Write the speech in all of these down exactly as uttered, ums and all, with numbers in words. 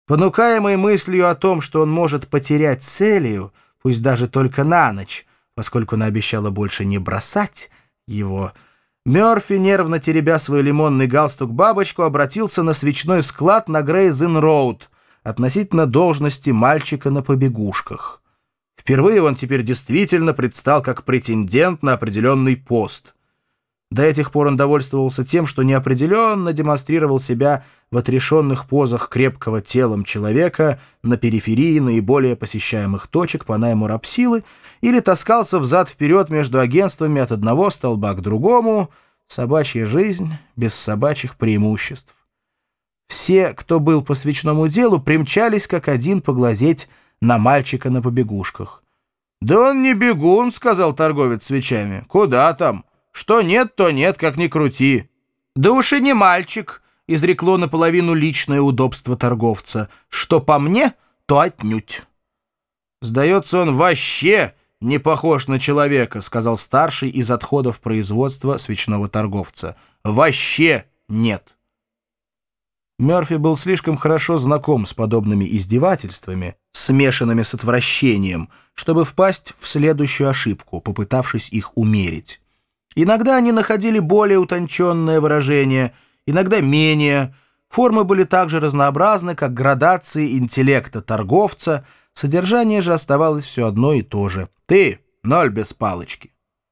Понукаемый мыслью о том, что он может потерять Селию, пусть даже только на ночь, поскольку она обещала больше не бросать его, Мёрфи, нервно теребя свой лимонный галстук-бабочку, обратился на свечной склад на Грейз-Ин-Роуд относительно должности мальчика на побегушках. Впервые он теперь действительно предстал как претендент на определенный пост. До этих пор он довольствовался тем, что неопределенно демонстрировал себя в отрешенных позах крепкого телом человека на периферии наиболее посещаемых точек по найму рабсилы или таскался взад-вперед между агентствами от одного столба к другому. Собачья жизнь без собачьих преимуществ. Все, кто был по свечному делу, примчались как один поглазеть на мальчика на побегушках. «Да он не бегун», — сказал торговец свечами. «Куда там? Что нет, то нет, как ни крути». «Да уж и не мальчик», — изрекло наполовину личное удобство торговца. «Что по мне, то отнюдь». «Сдается, он вообще не похож на человека», — сказал старший из отходов производства свечного торговца. «Вообще нет». Мёрфи был слишком хорошо знаком с подобными издевательствами, смешанными с отвращением, чтобы впасть в следующую ошибку, попытавшись их умерить. Иногда они находили более утонченное выражение, иногда менее. Формы были так же разнообразны, как градации интеллекта торговца, содержание же оставалось все одно и то же. «Ты, ноль без палочки».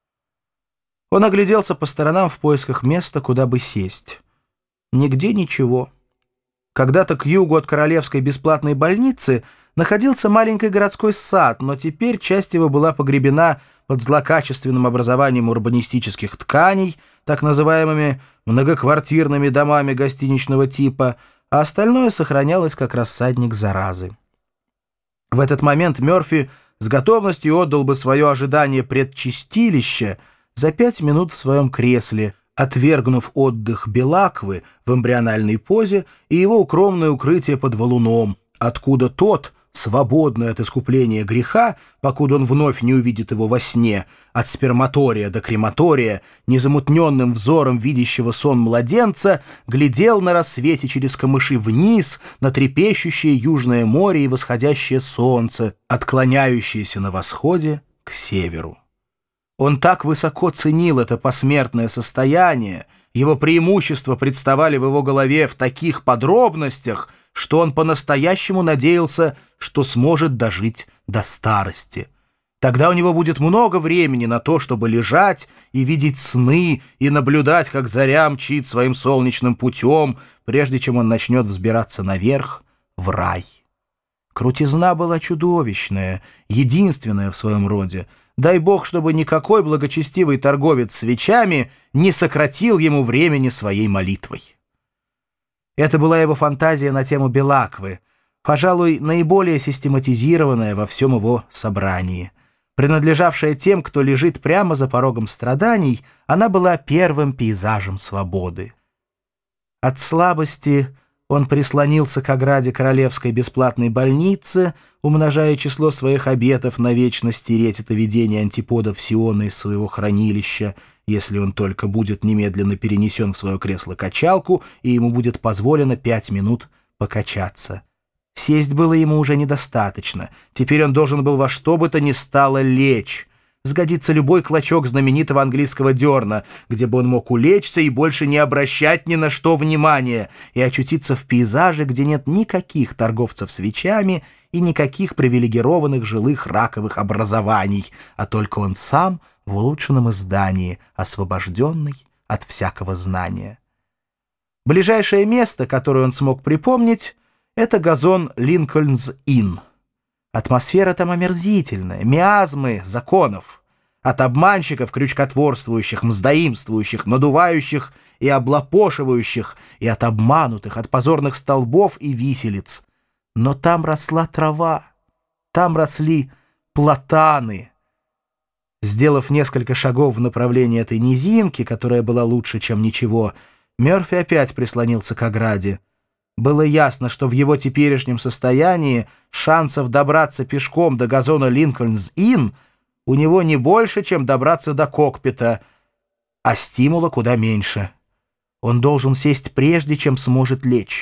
Он огляделся по сторонам в поисках места, куда бы сесть. Нигде ничего. Когда-то к югу от Королевской бесплатной больницы находился маленький городской сад, но теперь часть его была погребена под злокачественным образованием урбанистических тканей, так называемыми многоквартирными домами гостиничного типа, а остальное сохранялось как рассадник заразы. В этот момент Мёрфи с готовностью отдал бы свое ожидание предчистилища за пять минут в своем кресле, отвергнув отдых Белаквы в эмбриональной позе и его укромное укрытие под валуном, откуда тот, свободный от искупления греха, покуда он вновь не увидит его во сне, от сперматория до крематория, незамутненным взором видящего сон младенца, глядел на рассвете через камыши вниз на трепещущее южное море и восходящее солнце, отклоняющееся на восходе к северу. Он так высоко ценил это посмертное состояние, его преимущества представали в его голове в таких подробностях, что он по-настоящему надеялся, что сможет дожить до старости. Тогда у него будет много времени на то, чтобы лежать и видеть сны, и наблюдать, как заря мчит своим солнечным путем, прежде чем он начнет взбираться наверх, в рай. Крутизна была чудовищная, единственная в своем роде. Дай бог, чтобы никакой благочестивый торговец свечами не сократил ему времени своей молитвой. Это была его фантазия на тему Белаквы, пожалуй, наиболее систематизированная во всем его собрании. Принадлежавшая тем, кто лежит прямо за порогом страданий, она была первым пейзажем свободы. От слабости он прислонился к ограде Королевской бесплатной больницы, умножая число своих обетов навечно стереть это видение антиподов Сиона из своего хранилища, если он только будет немедленно перенесен в свое кресло-качалку, и ему будет позволено пять минут покачаться. Сесть было ему уже недостаточно. Теперь он должен был во что бы то ни стало лечь. Сгодится любой клочок знаменитого английского дерна, где бы он мог улечься и больше не обращать ни на что внимания, и очутиться в пейзаже, где нет никаких торговцев свечами и никаких привилегированных жилых раковых образований, а только он сам в улучшенном издании, освобожденный от всякого знания. Ближайшее место, которое он смог припомнить, это газон Линкольнс-Инн. Атмосфера там омерзительная, миазмы законов. От обманщиков, крючкотворствующих, мздоимствующих, надувающих и облапошивающих, и от обманутых, от позорных столбов и виселиц. Но там росла трава, там росли платаны. Сделав несколько шагов в направлении этой низинки, которая была лучше, чем ничего, Мёрфи опять прислонился к ограде. Было ясно, что в его теперешнем состоянии шансов добраться пешком до газона Линкольнс-Инн у него не больше, чем добраться до кокпита, а стимула куда меньше. Он должен сесть прежде, чем сможет лечь.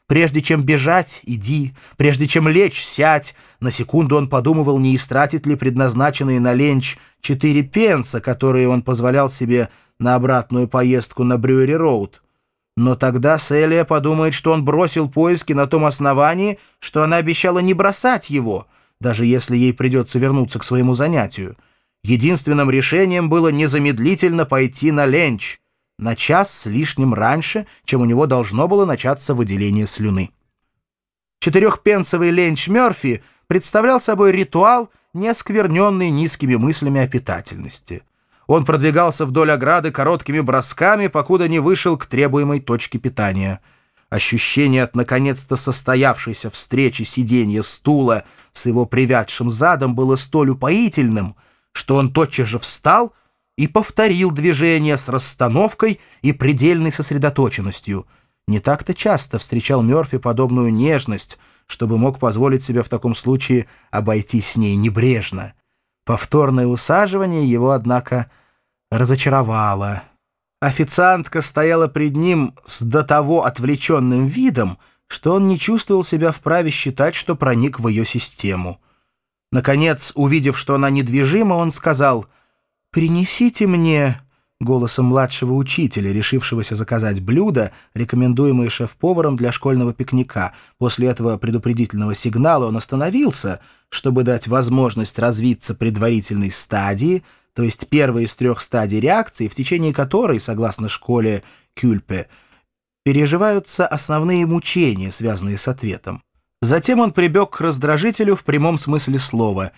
Прежде чем бежать, иди. Прежде чем лечь, сядь. На секунду он подумывал, не истратит ли предназначенные на ленч четыре пенса, которые он позволял себе на обратную поездку на Брюери-Роуд. Но тогда Селия подумает, что он бросил поиски на том основании, что она обещала не бросать его, даже если ей придется вернуться к своему занятию. Единственным решением было незамедлительно пойти на ленч, на час с лишним раньше, чем у него должно было начаться выделение слюны. Четырехпенсовый ленч Мёрфи представлял собой ритуал, не оскверненный низкими мыслями о питательности. Он продвигался вдоль ограды короткими бросками, покуда не вышел к требуемой точке питания. Ощущение от наконец-то состоявшейся встречи сиденья стула с его привядшим задом было столь упоительным, что он тотчас же встал и повторил движение с расстановкой и предельной сосредоточенностью. Не так-то часто встречал Мёрфи подобную нежность, чтобы мог позволить себе в таком случае обойтись с ней небрежно. Повторное усаживание его, однако, разочаровало. Официантка стояла пред ним с до того отвлеченным видом, что он не чувствовал себя вправе считать, что проник в ее систему. Наконец, увидев, что она недвижима, он сказал: «Принесите мне...» голосом младшего учителя, решившегося заказать блюдо, рекомендуемое шеф-поваром для школьного пикника. После этого предупредительного сигнала он остановился, чтобы дать возможность развиться предварительной стадии, то есть первой из трех стадий реакции, в течение которой, согласно школе Кюльпе, переживаются основные мучения, связанные с ответом. Затем он прибег к раздражителю в прямом смысле слова: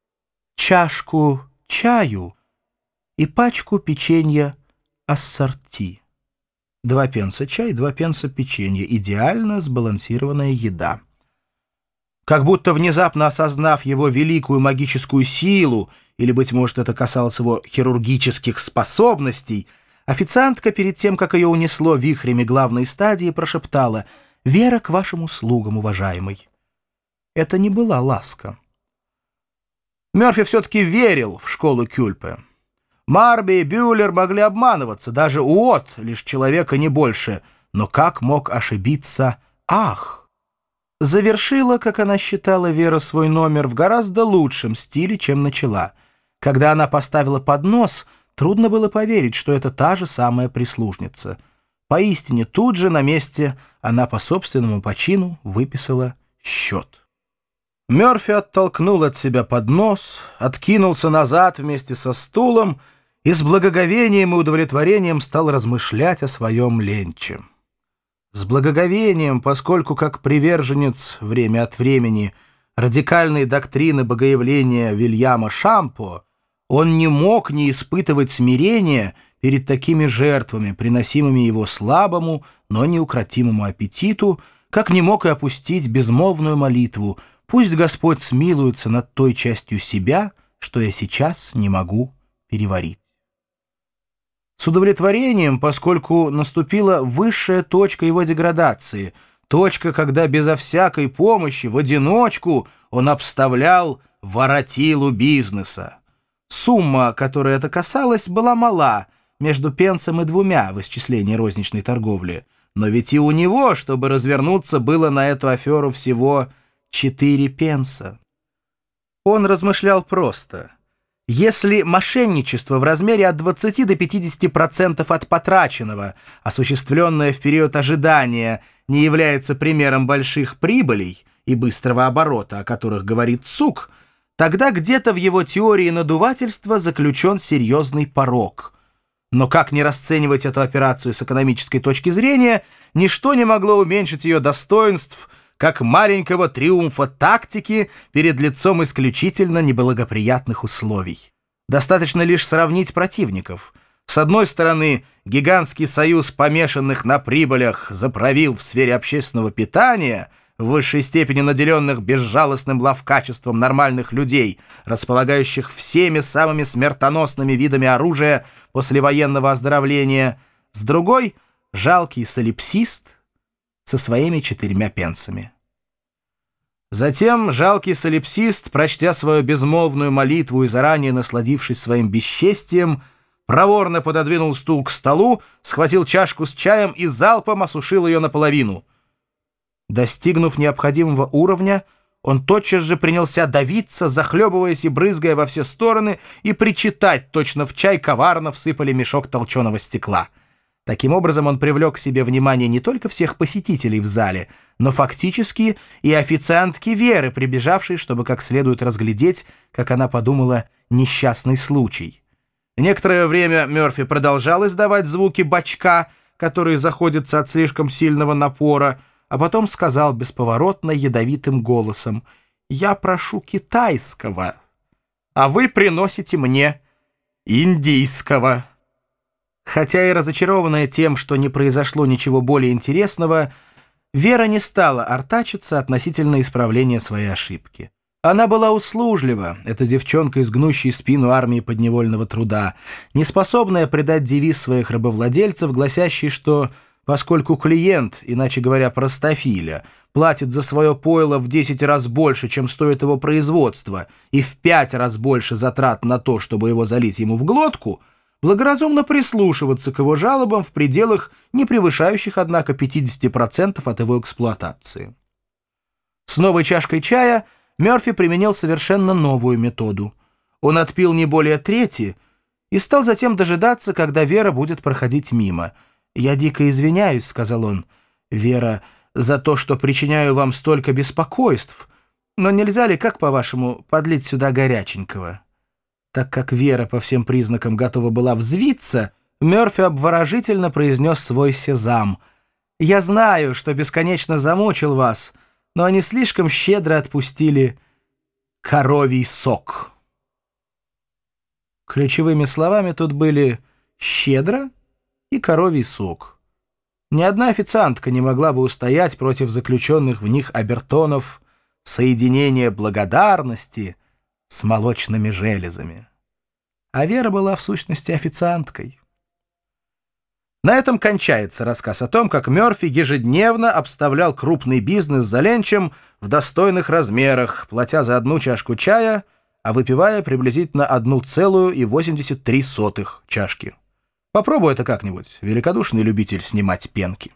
«Чашку чаю и пачку печенья ассорти». Два пенса чай, два пенса печенье. Идеально сбалансированная еда. Как будто внезапно осознав его великую магическую силу, или, быть может, это касалось его хирургических способностей, официантка перед тем, как ее унесло вихрями главной стадии, прошептала: «Вера к вашим услугам, уважаемый». Это не была ласка. Мёрфи все-таки верил в школу Кюльпе. Марби и Бюллер могли обманываться, даже Уотт, лишь человека не больше, но как мог ошибиться Ах? Завершила, как она считала, Вера свой номер в гораздо лучшем стиле, чем начала. Когда она поставила поднос, трудно было поверить, что это та же самая прислужница. Поистине, тут же на месте она по собственному почину выписала счет. Мёрфи оттолкнул от себя поднос, откинулся назад вместе со стулом и с благоговением и удовлетворением стал размышлять о своем ленче. С благоговением, поскольку как приверженец время от времени радикальной доктрины богоявления Вильяма Шампо, он не мог не испытывать смирения перед такими жертвами, приносимыми его слабому, но неукротимому аппетиту, как не мог и опустить безмолвную молитву: «Пусть Господь смилуется над той частью себя, что я сейчас не могу переварить». С удовлетворением, поскольку наступила высшая точка его деградации, точка, когда безо всякой помощи, в одиночку, он обставлял воротилу бизнеса. Сумма, которой это касалось, была мала, между пенсом и двумя в исчислении розничной торговли, но ведь и у него, чтобы развернуться, было на эту аферу всего четыре пенса. Он размышлял просто. Если мошенничество в размере от двадцати до пятидесяти процентов от потраченного, осуществленное в период ожидания, не является примером больших прибылей и быстрого оборота, о которых говорит Сук, тогда где-то в его теории надувательства заключен серьезный порок. Но как не расценивать эту операцию с экономической точки зрения, ничто не могло уменьшить ее достоинств, как маленького триумфа тактики перед лицом исключительно неблагоприятных условий. Достаточно лишь сравнить противников. С одной стороны, гигантский союз помешанных на прибылях заправил в сфере общественного питания, в высшей степени наделенных безжалостным ловкачеством нормальных людей, располагающих всеми самыми смертоносными видами оружия после военного оздоровления. С другой — жалкий солипсист со своими четырьмя пенсами. Затем жалкий солипсист, прочтя свою безмолвную молитву и заранее насладившись своим бесчестием, проворно пододвинул стул к столу, схватил чашку с чаем и залпом осушил ее наполовину. Достигнув необходимого уровня, он тотчас же принялся давиться, захлебываясь и брызгая во все стороны, и причитать, точно в чай коварно всыпали мешок толченого стекла. Таким образом он привлек к себе внимание не только всех посетителей в зале, но фактически и официантки Веры, прибежавшей, чтобы как следует разглядеть, как она подумала, несчастный случай. Некоторое время Мёрфи продолжал издавать звуки бочка, которые заходятся от слишком сильного напора, а потом сказал бесповоротно ядовитым голосом: «Я прошу китайского, а вы приносите мне индийского». Хотя и разочарованная тем, что не произошло ничего более интересного, Вера не стала артачиться относительно исправления своей ошибки. Она была услужлива, эта девчонка из гнущей спину армии подневольного труда, неспособная придать девиз своих рабовладельцев, гласящий, что поскольку клиент, иначе говоря, простофиля, платит за свое пойло в десять раз больше, чем стоит его производство, и в пять раз больше затрат на то, чтобы его залить ему в глотку, благоразумно прислушиваться к его жалобам в пределах, не превышающих, однако, пятьдесят процентов от его эксплуатации. С новой чашкой чая Мёрфи применил совершенно новую методу. Он отпил не более трети и стал затем дожидаться, когда Вера будет проходить мимо. «Я дико извиняюсь», — сказал он, — «Вера, за то, что причиняю вам столько беспокойств, но нельзя ли, как по-вашему, подлить сюда горяченького?» Так как Вера по всем признакам готова была взвиться, Мёрфи обворожительно произнес свой сезам. «Я знаю, что бесконечно замучил вас, но они слишком щедро отпустили коровий сок». Ключевыми словами тут были «щедро» и «коровий сок». Ни одна официантка не могла бы устоять против заключенных в них обертонов соединения благодарности с молочными железами. А Вера была в сущности официанткой. На этом кончается рассказ о том, как Мёрфи ежедневно обставлял крупный бизнес за ленчем в достойных размерах, платя за одну чашку чая, а выпивая приблизительно одну целую восемьдесят три сотых чашки. Попробуй это как-нибудь, великодушный любитель снимать пенки.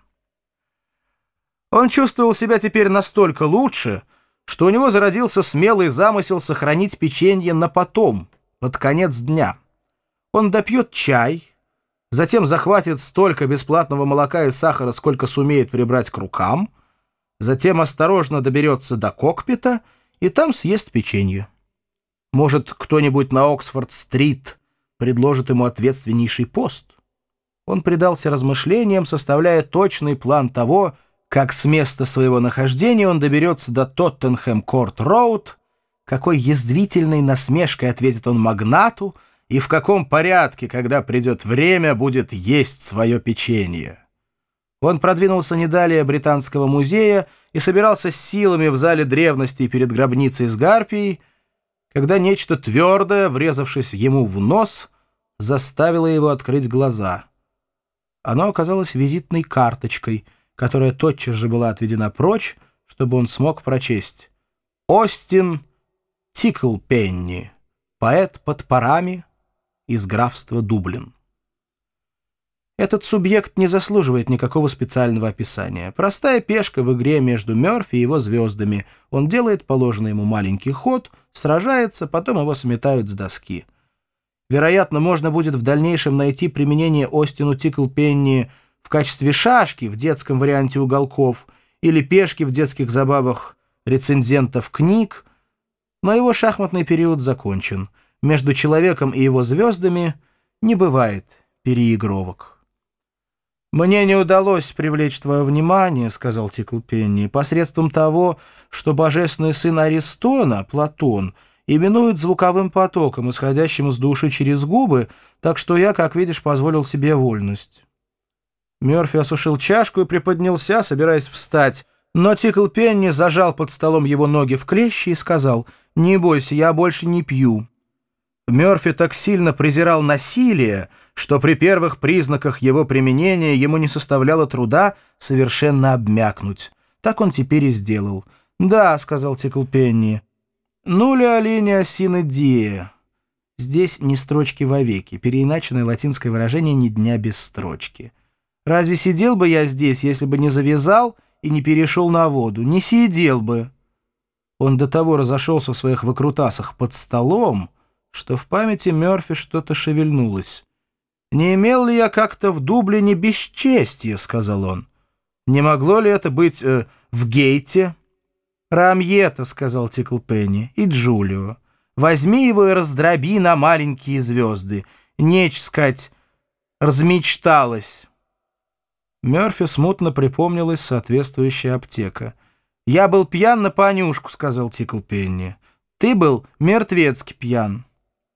Он чувствовал себя теперь настолько лучше, что у него зародился смелый замысел сохранить печенье на потом, под конец дня. Он допьет чай, затем захватит столько бесплатного молока и сахара, сколько сумеет прибрать к рукам, затем осторожно доберется до кокпита и там съест печенье. Может, кто-нибудь на Оксфорд-стрит предложит ему ответственнейший пост. Он предался размышлениям, составляя точный план того, как с места своего нахождения он доберется до Тоттенхэм-Корт-Роуд, какой язвительной насмешкой ответит он магнату и в каком порядке, когда придет время, будет есть свое печенье. Он продвинулся не далее Британского музея и собирался с силами в зале древностей перед гробницей с гарпией, когда нечто твердое, врезавшись ему в нос, заставило его открыть глаза. Оно оказалось визитной карточкой, которая тотчас же была отведена прочь, чтобы он смог прочесть: «Остин Тиклпенни, поэт под парами из графства Дублин». Этот субъект не заслуживает никакого специального описания. Простая пешка в игре между Мёрфи и его звездами. Он делает положенный ему маленький ход, сражается, потом его сметают с доски. Вероятно, можно будет в дальнейшем найти применение Остину Тиклпенни в качестве шашки в детском варианте уголков или пешки в детских забавах рецензентов книг, но его шахматный период закончен. Между человеком и его звездами не бывает переигровок. «Мне не удалось привлечь твое внимание, — сказал Тиклпенни, — посредством того, что божественный сын Аристона, Платон, именует звуковым потоком, исходящим из души через губы, так что я, как видишь, позволил себе вольность». Мёрфи осушил чашку и приподнялся, собираясь встать, но Тиклпенни зажал под столом его ноги в клещи и сказал: «Не бойся, я больше не пью». Мёрфи так сильно презирал насилие, что при первых признаках его применения ему не составляло труда совершенно обмякнуть. Так он теперь и сделал. «Да, — сказал Тиклпенни, — нуля линия сине die». Здесь ни строчки вовеки, переиначенное латинское выражение «ни дня без строчки». Разве сидел бы я здесь, если бы не завязал и не перешел на воду, не сидел бы. Он до того разошелся в своих выкрутасах под столом, что в памяти Мёрфи что-то шевельнулось. «Не имел ли я как-то в Дублине бесчестье?» — сказал он. «Не могло ли это быть э, в Гейте?» «Рамьета», — сказал Тиклпенни, — «и Джулио. Возьми его и раздроби на маленькие звезды. Нечь сказать, размечталась». Мёрфи смутно припомнилась соответствующая аптека. «Я был пьян на понюшку», — сказал Тиклпенни. «Ты был мертвецки пьян».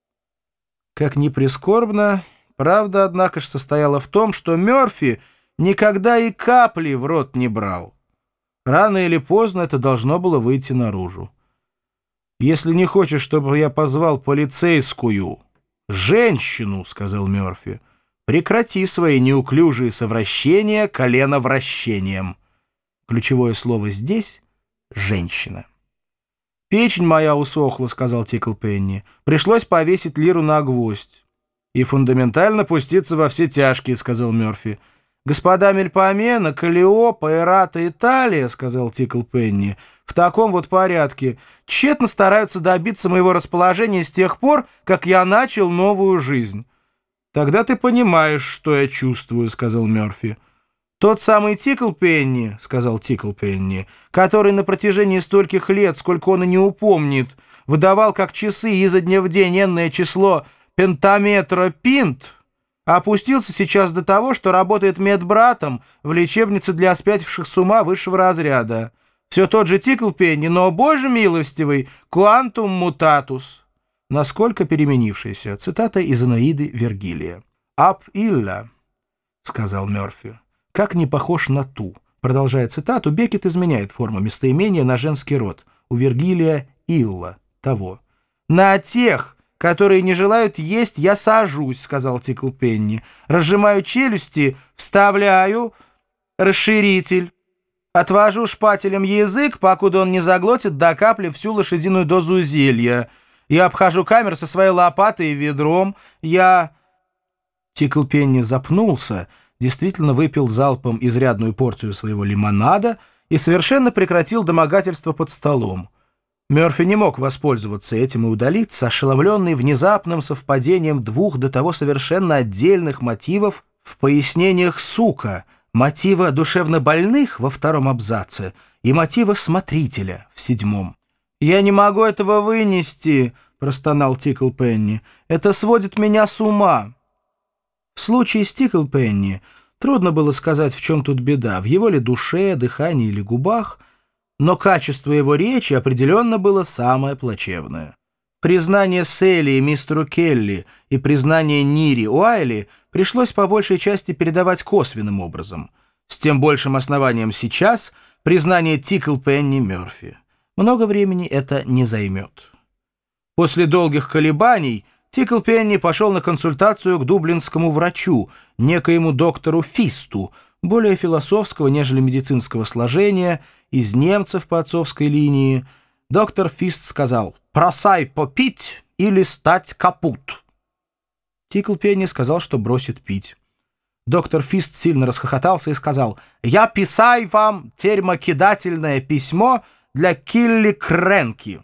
Как ни прискорбно, правда, однако ж, состояла в том, что Мёрфи никогда и капли в рот не брал. Рано или поздно это должно было выйти наружу. «Если не хочешь, чтобы я позвал полицейскую женщину, — сказал Мёрфи, — прекрати свои неуклюжие совращения коленовращением». Ключевое слово здесь — «женщина». «Печень моя усохла, — сказал Тиклпенни. — Пришлось повесить лиру на гвоздь». «И фундаментально пуститься во все тяжкие, — сказал Мёрфи. «Господа Мельпомена, Каллиопа, Эрата и Талия, — сказал Тиклпенни, — в таком вот порядке тщетно стараются добиться моего расположения с тех пор, как я начал новую жизнь». «Тогда ты понимаешь, что я чувствую, — сказал Мёрфи. «Тот самый Тиклпенни, — сказал Тиклпенни, — который на протяжении стольких лет, сколько он и не упомнит, выдавал как часы изо дня в день энное число пентаметра пинт, опустился сейчас до того, что работает медбратом в лечебнице для спятивших с ума высшего разряда. Все тот же Тиклпенни, но, боже милостивый, quantum mutatus». Насколько переменившийся. Цитата из Энеиды Вергилия. «Ап илля», — сказал Мёрфи. «Как не похож на ту». Продолжая цитату, Беккет изменяет форму местоимения на женский род. У Вергилия «илла» — того. «На тех, которые не желают есть, я сажусь», — сказал Тиклпенни. «Разжимаю челюсти, вставляю расширитель, отвожу шпателем язык, покуда он не заглотит до капли всю лошадиную дозу зелья. Я обхожу камеру со своей лопатой и ведром. Я...» Тиклпенни запнулся, действительно выпил залпом изрядную порцию своего лимонада и совершенно прекратил домогательство под столом. Мёрфи не мог воспользоваться этим и удалиться, ошеломленный внезапным совпадением двух до того совершенно отдельных мотивов в пояснениях Сука, мотива душевнобольных во втором абзаце и мотива смотрителя в седьмом. «Я не могу этого вынести», — простонал Тиклпенни. «Это сводит меня с ума». В случае с Тиклпенни трудно было сказать, в чем тут беда, в его ли душе, дыхании или губах, но качество его речи определенно было самое плачевное. Признание Селли мистеру Келли и признание Нири Уайли пришлось по большей части передавать косвенным образом. С тем большим основанием сейчас признание Тиклпенни Мёрфи. Много времени это не займет. После долгих колебаний Тиклпенни пошел на консультацию к дублинскому врачу, некоему доктору Фисту, более философского, нежели медицинского сложения, из немцев по отцовской линии. Доктор Фист сказал: «Просай попить или стать капут». Тиклпенни сказал, что бросит пить. Доктор Фист сильно расхохотался и сказал: «Я писай вам термокидательное письмо для Килли Кренки».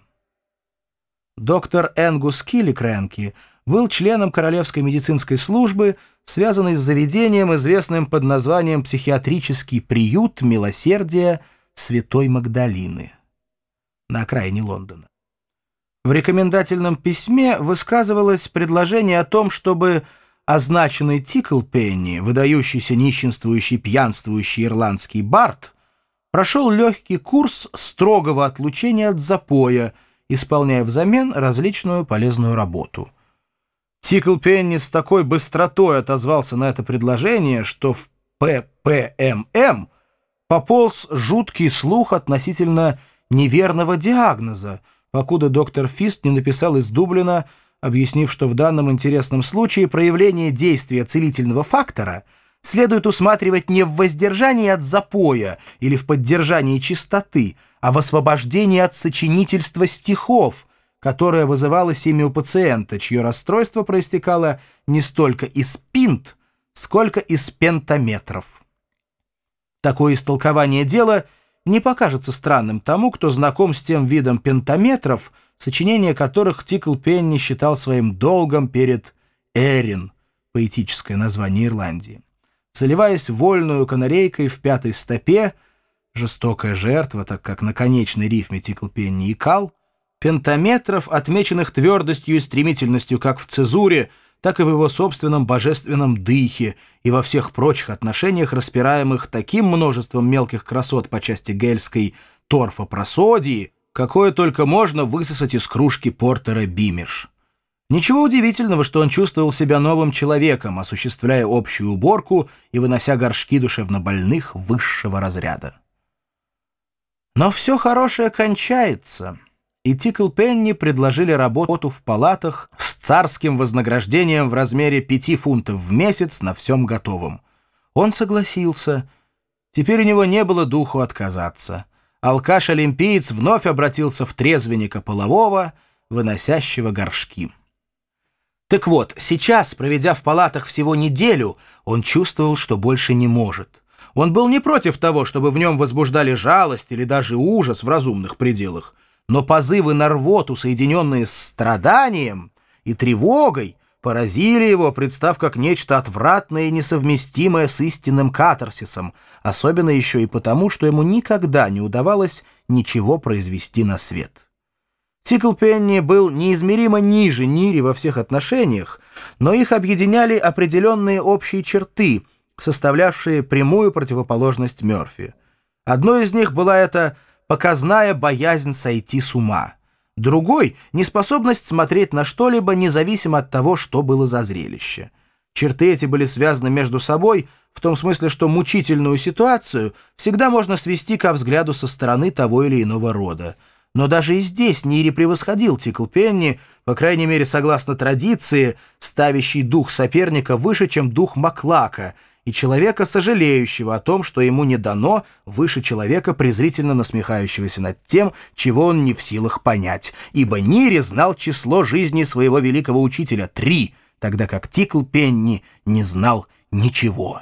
Доктор Энгус Килли Кренки был членом Королевской медицинской службы, связанной с заведением, известным под названием «Психиатрический приют милосердия Святой Магдалины» на окраине Лондона. В рекомендательном письме высказывалось предложение о том, чтобы означенный Тиклпенни, выдающийся нищенствующий, пьянствующий ирландский бард, прошел легкий курс строгого отлучения от запоя, исполняя взамен различную полезную работу. Тиклпенни с такой быстротой отозвался на это предложение, что в П П М М пополз жуткий слух относительно неверного диагноза, покуда доктор Фист не написал из Дублина, объяснив, что в данном интересном случае проявление действия целительного фактора следует усматривать не в воздержании от запоя или в поддержании чистоты, а в освобождении от сочинительства стихов, которое вызывалось ими у пациента, чье расстройство проистекало не столько из пинт, сколько из пентаметров. Такое истолкование дела не покажется странным тому, кто знаком с тем видом пентаметров, сочинение которых Тикл Пенни считал своим долгом перед Эрин, поэтическое название Ирландии. Заливаясь вольную канарейкой в пятой стопе, жестокая жертва, так как на конечной рифме Тикл Пенни икал, пентаметров, отмеченных твердостью и стремительностью как в цезуре, так и в его собственном божественном дыхе и во всех прочих отношениях, распираемых таким множеством мелких красот по части гельской торфопросодии, какое только можно высосать из кружки портера Бимиш. Ничего удивительного, что он чувствовал себя новым человеком, осуществляя общую уборку и вынося горшки душевнобольных высшего разряда. Но все хорошее кончается, и Тикл Пенни предложили работу в палатах с царским вознаграждением в размере пяти фунтов в месяц на всем готовом. Он согласился. Теперь у него не было духу отказаться. Алкаш-олимпиец вновь обратился в трезвенника полового, выносящего горшки. Так вот, сейчас, проведя в палатах всего неделю, он чувствовал, что больше не может. Он был не против того, чтобы в нем возбуждали жалость или даже ужас в разумных пределах, но позывы на рвоту, соединенные с страданием и тревогой, поразили его, представ как нечто отвратное и несовместимое с истинным катарсисом, особенно еще и потому, что ему никогда не удавалось ничего произвести на свет. Тикл Пенни был неизмеримо ниже Нири во всех отношениях, но их объединяли определенные общие черты, составлявшие прямую противоположность Мёрфи. Одной из них была эта показная боязнь сойти с ума. Другой — неспособность смотреть на что-либо, независимо от того, что было за зрелище. Черты эти были связаны между собой в том смысле, что мучительную ситуацию всегда можно свести ко взгляду со стороны того или иного рода. Но даже и здесь Нири превосходил Тикл Пенни, по крайней мере, согласно традиции, ставящей дух соперника выше, чем дух Маклака, и человека, сожалеющего о том, что ему не дано, выше человека, презрительно насмехающегося над тем, чего он не в силах понять, ибо Нири знал число жизни своего великого учителя — три, тогда как Тикл Пенни не знал ничего.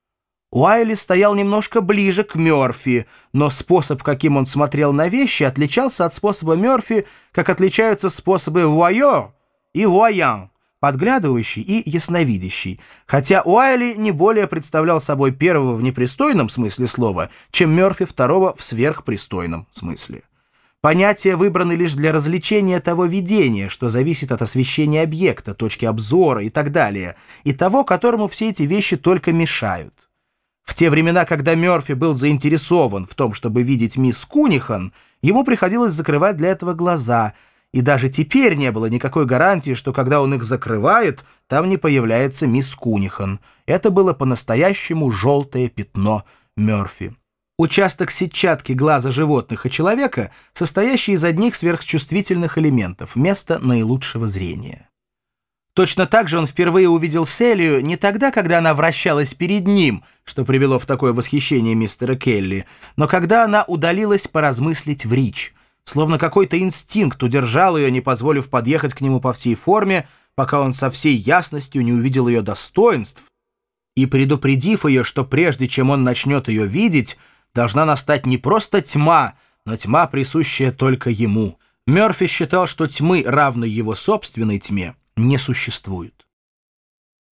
Уайли стоял немножко ближе к Мёрфи, но способ, каким он смотрел на вещи, отличался от способа Мёрфи, как отличаются способы вуайо и вуаян, подглядывающий и ясновидящий, хотя Уайли не более представлял собой первого в непристойном смысле слова, чем Мёрфи второго в сверхпристойном смысле. Понятия выбраны лишь для развлечения того видения, что зависит от освещения объекта, точки обзора и так далее, и того, которому все эти вещи только мешают. В те времена, когда Мёрфи был заинтересован в том, чтобы видеть мисс Кунихан, ему приходилось закрывать для этого глаза, и даже теперь не было никакой гарантии, что когда он их закрывает, там не появляется мисс Кунихан. Это было по-настоящему желтое пятно Мёрфи. Участок сетчатки глаза животных и человека, состоящий из одних сверхчувствительных элементов, место наилучшего зрения. Точно так же он впервые увидел Селию не тогда, когда она вращалась перед ним, что привело в такое восхищение мистера Келли, но когда она удалилась поразмыслить в Рич, словно какой-то инстинкт удержал ее, не позволив подъехать к нему по всей форме, пока он со всей ясностью не увидел ее достоинств, и предупредив ее, что прежде чем он начнет ее видеть, должна настать не просто тьма, но тьма, присущая только ему. Мёрфи считал, что тьмы, равной его собственной тьме, не существует.